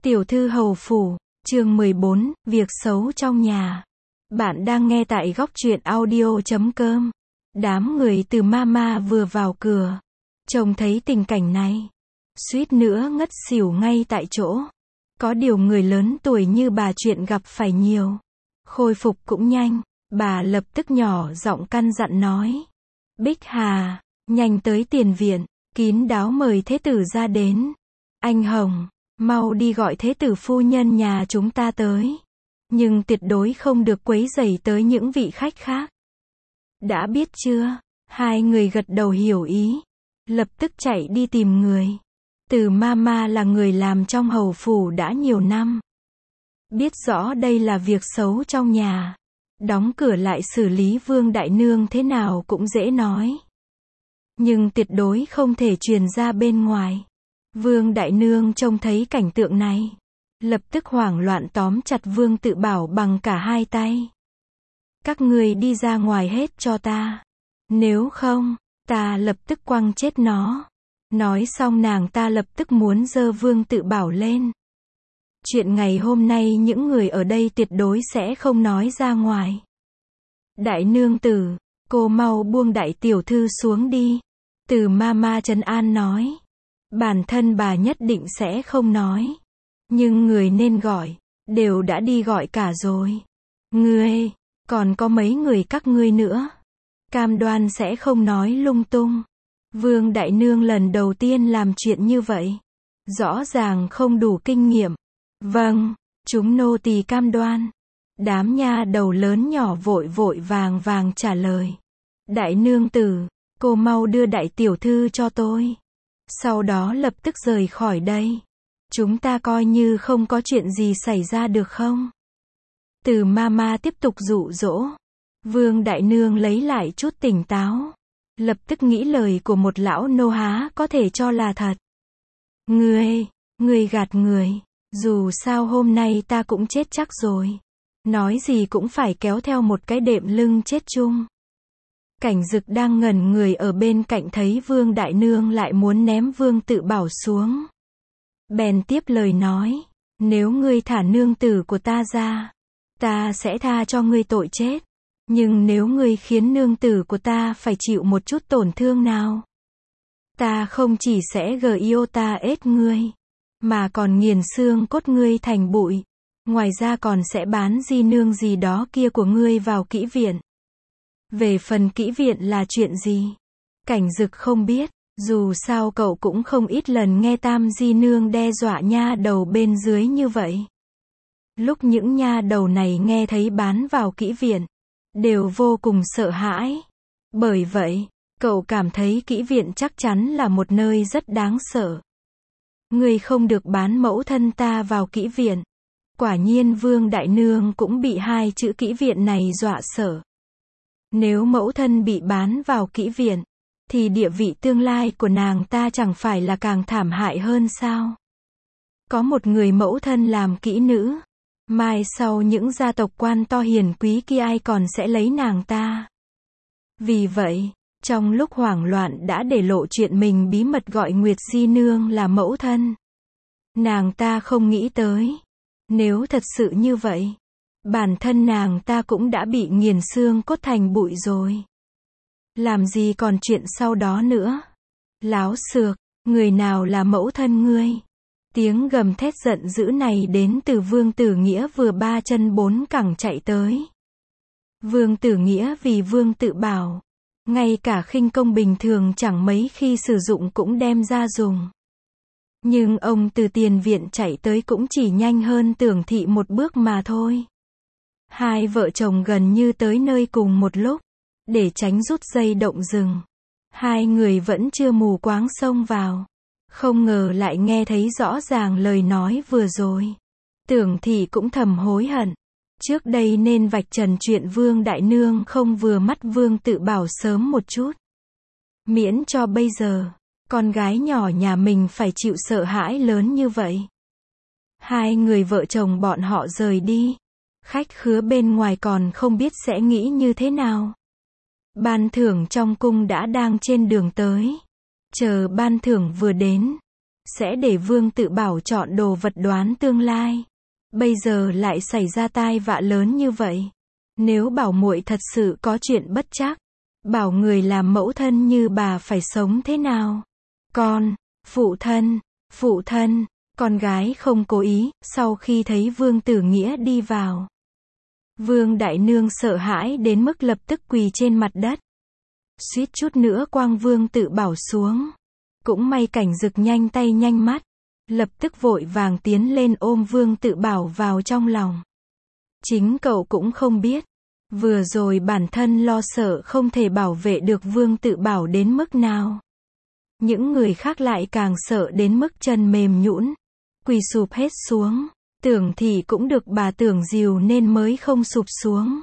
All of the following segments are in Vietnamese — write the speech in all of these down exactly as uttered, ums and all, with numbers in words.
Tiểu thư hầu phủ, chương mười bốn, việc xấu trong nhà. Bạn đang nghe tại góc truyện audio chấm com. Đám người từ Mama vừa vào cửa, trông thấy tình cảnh này, suýt nữa ngất xỉu ngay tại chỗ. Có điều người lớn tuổi như bà chuyện gặp phải nhiều, khôi phục cũng nhanh. Bà lập tức nhỏ giọng căn dặn nói: Bích Hà, nhanh tới tiền viện, kín đáo mời thế tử ra đến. Anh Hồng, mau đi gọi thế tử phu nhân nhà chúng ta tới. Nhưng tuyệt đối không được quấy rầy tới những vị khách khác. Đã biết chưa? Hai người gật đầu hiểu ý, lập tức chạy đi tìm người. Từ Mama là người làm trong hầu phủ đã nhiều năm, biết rõ đây là việc xấu trong nhà. Đóng cửa lại xử lý Vương Đại Nương thế nào cũng dễ nói, nhưng tuyệt đối không thể truyền ra bên ngoài. Vương Đại Nương trông thấy cảnh tượng này, lập tức hoảng loạn tóm chặt Vương Tự Bảo bằng cả hai tay. Các ngươi đi ra ngoài hết cho ta, nếu không, ta lập tức quăng chết nó. Nói xong nàng ta lập tức muốn giơ Vương Tự Bảo lên. Chuyện ngày hôm nay những người ở đây tuyệt đối sẽ không nói ra ngoài. Đại nương tử, cô mau buông đại tiểu thư xuống đi. Từ Mama trấn an nói. Bản thân bà nhất định sẽ không nói, nhưng người nên gọi, đều đã đi gọi cả rồi. Ngươi, còn có mấy người các ngươi nữa, cam đoan sẽ không nói lung tung. Vương Đại Nương lần đầu tiên làm chuyện như vậy, rõ ràng không đủ kinh nghiệm. Vâng, chúng nô tỳ cam đoan. Đám nha đầu lớn nhỏ vội vội vàng vàng trả lời. Đại nương tử, cô mau đưa đại tiểu thư cho tôi, sau đó lập tức rời khỏi đây. Chúng ta coi như không có chuyện gì xảy ra được không? Từ Mama tiếp tục dụ dỗ. Vương Đại Nương lấy lại chút tỉnh táo, lập tức nghĩ lời của một lão nô há có thể cho là thật. Ngươi, ngươi gạt người, dù sao hôm nay ta cũng chết chắc rồi. Nói gì cũng phải kéo theo một cái đệm lưng chết chung. Cảnh Dực đang ngẩn người ở bên cạnh thấy Vương Đại Nương lại muốn ném Vương Tự Bảo xuống, bèn tiếp lời nói: Nếu ngươi thả nương tử của ta ra, ta sẽ tha cho ngươi tội chết. Nhưng nếu ngươi khiến nương tử của ta phải chịu một chút tổn thương nào, ta không chỉ sẽ giota ết ngươi, mà còn nghiền xương cốt ngươi thành bụi. Ngoài ra còn sẽ bán di nương gì đó kia của ngươi vào kỹ viện. Về phần kỹ viện là chuyện gì, Cảnh Dực không biết, dù sao cậu cũng không ít lần nghe Tam di nương đe dọa nha đầu bên dưới như vậy. Lúc những nha đầu này nghe thấy bán vào kỹ viện, đều vô cùng sợ hãi. Bởi vậy, cậu cảm thấy kỹ viện chắc chắn là một nơi rất đáng sợ. Ngươi không được bán mẫu thân ta vào kỹ viện. Quả nhiên Vương Đại Nương cũng bị hai chữ kỹ viện này dọa sợ. Nếu mẫu thân bị bán vào kỹ viện, thì địa vị tương lai của nàng ta chẳng phải là càng thảm hại hơn sao? Có một người mẫu thân làm kỹ nữ, mai sau những gia tộc quan to hiền quý kia ai còn sẽ lấy nàng ta? Vì vậy, trong lúc hoảng loạn đã để lộ chuyện mình bí mật gọi Nguyệt Di Nương là mẫu thân. Nàng ta không nghĩ tới, nếu thật sự như vậy, bản thân nàng ta cũng đã bị nghiền xương cốt thành bụi rồi. Làm gì còn chuyện sau đó nữa? Láo xược, người nào là mẫu thân ngươi? Tiếng gầm thét giận dữ này đến từ Vương Tử Nghĩa vừa ba chân bốn cẳng chạy tới. Vương Tử Nghĩa vì Vương Tự Bảo, ngay cả khinh công bình thường chẳng mấy khi sử dụng cũng đem ra dùng. Nhưng ông từ tiền viện chạy tới cũng chỉ nhanh hơn Tưởng Thị một bước mà thôi. Hai vợ chồng gần như tới nơi cùng một lúc, để tránh rút dây động rừng. Hai người vẫn chưa mù quáng xông vào, không ngờ lại nghe thấy rõ ràng lời nói vừa rồi. Tưởng Thị cũng thầm hối hận, trước đây nên vạch trần chuyện Vương Đại Nương không vừa mắt Vương Tự Bảo sớm một chút, miễn cho bây giờ con gái nhỏ nhà mình phải chịu sợ hãi lớn như vậy. Hai người vợ chồng bọn họ rời đi, khách khứa bên ngoài còn không biết sẽ nghĩ như thế nào. Ban thưởng trong cung đã đang trên đường tới. Chờ ban thưởng vừa đến, sẽ để Vương Tự Bảo chọn đồ vật đoán tương lai. Bây giờ lại xảy ra tai vạ lớn như vậy. Nếu bảo muội thật sự có chuyện bất trắc, bảo người làm mẫu thân như bà phải sống thế nào? Con, phụ thân, phụ thân, con gái không cố ý, sau khi thấy Vương Tử Nghĩa đi vào. Vương Đại Nương sợ hãi đến mức lập tức quỳ trên mặt đất. Suýt chút nữa quăng Vương Tự Bảo xuống. Cũng may Cảnh Dực nhanh tay nhanh mắt. Lập tức vội vàng tiến lên ôm Vương Tự Bảo vào trong lòng. Chính cậu cũng không biết. Vừa rồi bản thân lo sợ không thể bảo vệ được Vương Tự Bảo đến mức nào. Những người khác lại càng sợ đến mức chân mềm nhũn, quỳ sụp hết xuống. Tưởng Thị cũng được bà Tưởng dìu nên mới không sụp xuống.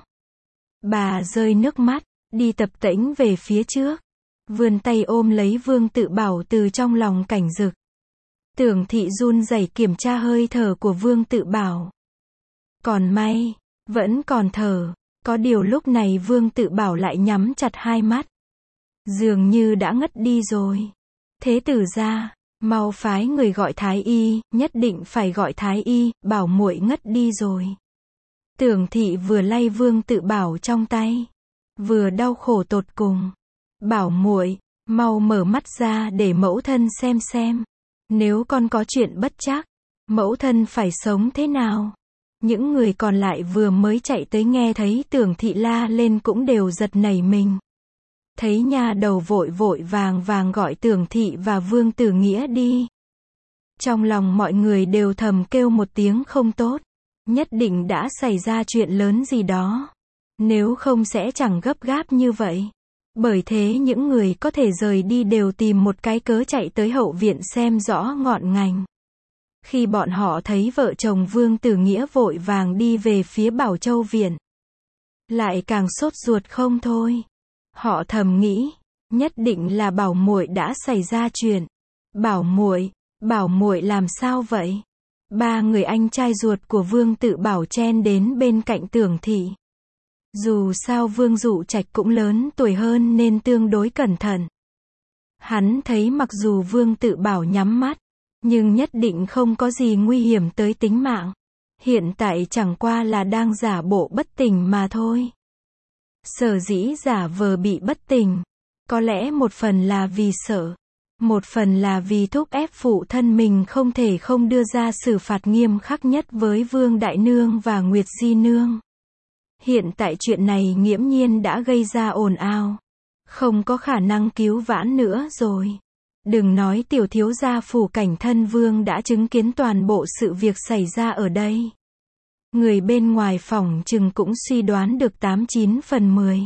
Bà rơi nước mắt, đi tập tễnh về phía trước, vươn tay ôm lấy Vương Tự Bảo từ trong lòng Cảnh Dực. Tưởng Thị run rẩy kiểm tra hơi thở của Vương Tự Bảo. Còn may, vẫn còn thở. Có điều lúc này Vương Tự Bảo lại nhắm chặt hai mắt. Dường như đã ngất đi rồi. Thế tử gia, mau phái người gọi thái y, nhất định phải gọi thái y, bảo muội ngất đi rồi. Tưởng Thị vừa lay Vương Tự Bảo trong tay, vừa đau khổ tột cùng. Bảo muội, mau mở mắt ra để mẫu thân xem xem. Nếu con có chuyện bất trắc, mẫu thân phải sống thế nào? Những người còn lại vừa mới chạy tới nghe thấy Tưởng Thị la lên cũng đều giật nảy mình. Thấy nha đầu vội vội vàng vàng gọi Tưởng Thị và Vương Tử Nghĩa đi. Trong lòng mọi người đều thầm kêu một tiếng không tốt. Nhất định đã xảy ra chuyện lớn gì đó. Nếu không sẽ chẳng gấp gáp như vậy. Bởi thế những người có thể rời đi đều tìm một cái cớ chạy tới hậu viện xem rõ ngọn ngành. Khi bọn họ thấy vợ chồng Vương Tử Nghĩa vội vàng đi về phía Bảo Châu viện, lại càng sốt ruột không thôi. Họ thầm nghĩ, nhất định là Bảo muội đã xảy ra chuyện. Bảo muội, Bảo muội làm sao vậy? Ba người anh trai ruột của Vương Tự Bảo chen đến bên cạnh Tưởng Thị. Dù sao Vương Dụ Trạch cũng lớn tuổi hơn nên tương đối cẩn thận. Hắn thấy mặc dù Vương Tự Bảo nhắm mắt, nhưng nhất định không có gì nguy hiểm tới tính mạng. Hiện tại chẳng qua là đang giả bộ bất tỉnh mà thôi. Sở dĩ giả vờ bị bất tỉnh, có lẽ một phần là vì sợ, một phần là vì thúc ép phụ thân mình không thể không đưa ra xử phạt nghiêm khắc nhất với Vương Đại Nương và Nguyệt Di Nương. Hiện tại chuyện này nghiễm nhiên đã gây ra ồn ào, không có khả năng cứu vãn nữa rồi. Đừng nói tiểu thiếu gia phủ Cảnh Thân Vương đã chứng kiến toàn bộ sự việc xảy ra ở đây. Người bên ngoài phòng chừng cũng suy đoán được tám chín phần mười.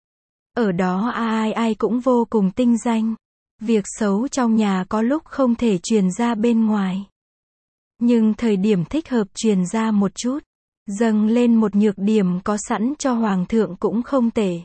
Ở đó ai ai cũng vô cùng tinh danh. Việc xấu trong nhà có lúc không thể truyền ra bên ngoài. Nhưng thời điểm thích hợp truyền ra một chút, dâng lên một nhược điểm có sẵn cho hoàng thượng cũng không tệ.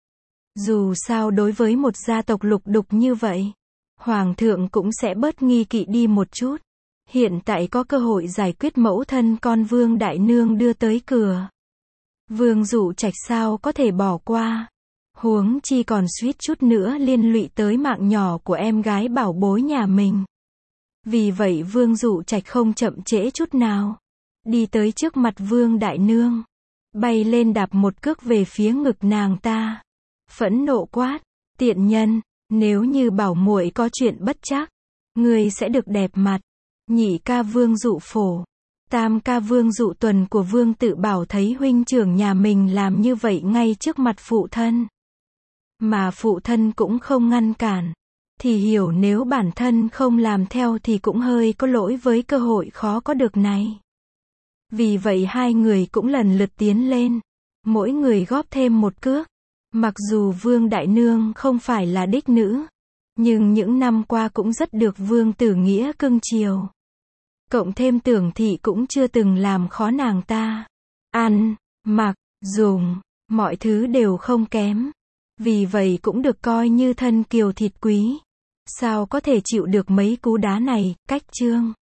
Dù sao đối với một gia tộc lục đục như vậy, hoàng thượng cũng sẽ bớt nghi kỵ đi một chút. Hiện tại có cơ hội giải quyết mẫu thân con Vương Đại Nương đưa tới cửa. Vương Dụ Trạch sao có thể bỏ qua. Huống chi còn suýt chút nữa liên lụy tới mạng nhỏ của em gái bảo bối nhà mình. Vì vậy Vương Dụ Trạch không chậm trễ chút nào. Đi tới trước mặt Vương Đại Nương. Bay lên đạp một cước về phía ngực nàng ta. Phẫn nộ quát. Tiện nhân, nếu như bảo muội có chuyện bất trắc, ngươi sẽ được đẹp mặt. Nhị ca Vương Dụ Phổ, tam ca Vương Dụ Tuần của Vương Tự Bảo thấy huynh trưởng nhà mình làm như vậy ngay trước mặt phụ thân. Mà phụ thân cũng không ngăn cản. Thì hiểu nếu bản thân không làm theo thì cũng hơi có lỗi với cơ hội khó có được này. Vì vậy hai người cũng lần lượt tiến lên. Mỗi người góp thêm một cước. Mặc dù Vương Đại Nương không phải là đích nữ, nhưng những năm qua cũng rất được Vương Tử Nghĩa cưng chiều. Cộng thêm Tưởng Thị cũng chưa từng làm khó nàng ta. Ăn, mặc, dùng, mọi thứ đều không kém. Vì vậy cũng được coi như thân kiều thịt quý. Sao có thể chịu được mấy cú đá này, cách chương.